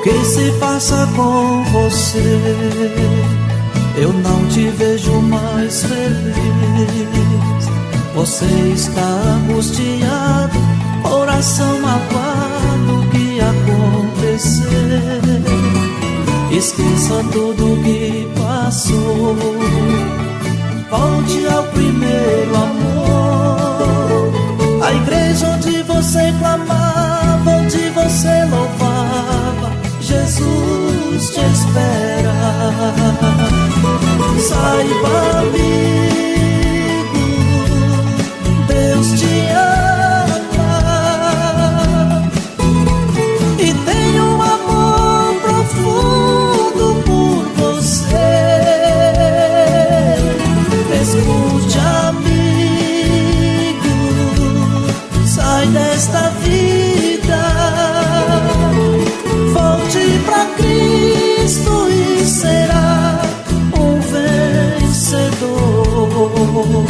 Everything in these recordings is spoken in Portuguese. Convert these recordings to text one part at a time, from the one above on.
que se passa com você? Eu não te vejo mais feliz. Você está angustiado, coração magoado. O que aconteceu? Esqueça tudo que passou. Volte ao primeiro amor. A igreja onde você clamava, onde você louvava, Jesus te espera. Saiba, amigo, Deus te ama e tem um amor profundo por você. Escute, amigo, sai desta vida, volte pra Cristo e será um vencedor.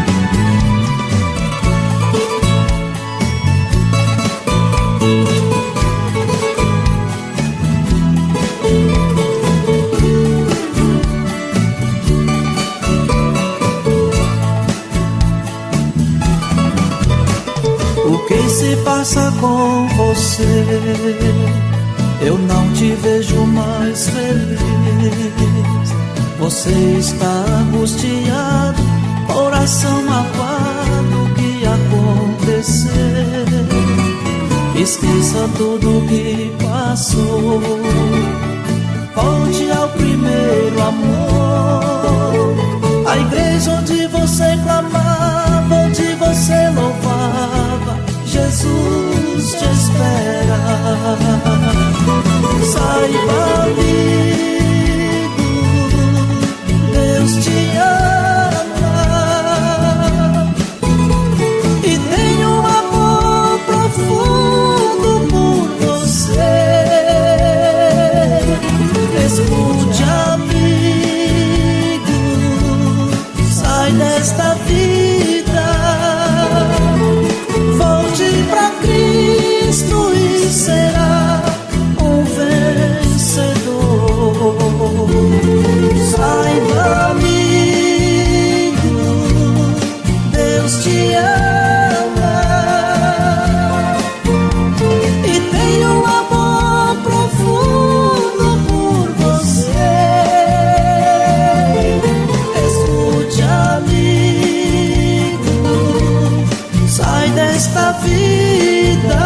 O que se passa com você? Eu não te vejo mais feliz. Você está angustiado, coração magoado. O que aconteceu? Esqueça tudo que passou. Volte ao primeiro amor. A igreja onde você clamava, onde você louvava, Jesus te espera. Saiba, amigo, Deus te ama e tem um amor profundo por você. Escute, amigo, sai desta vida, volte pra Cristo e será um vencedor. Saiba, amigo, Deus te ama e tem um amor profundo por você. Escute, amigo, sai desta vida,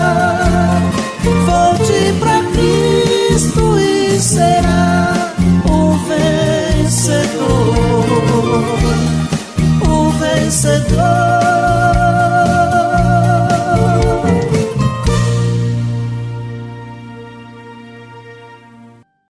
volte pra Cristo e será um vencedor, um vencedor.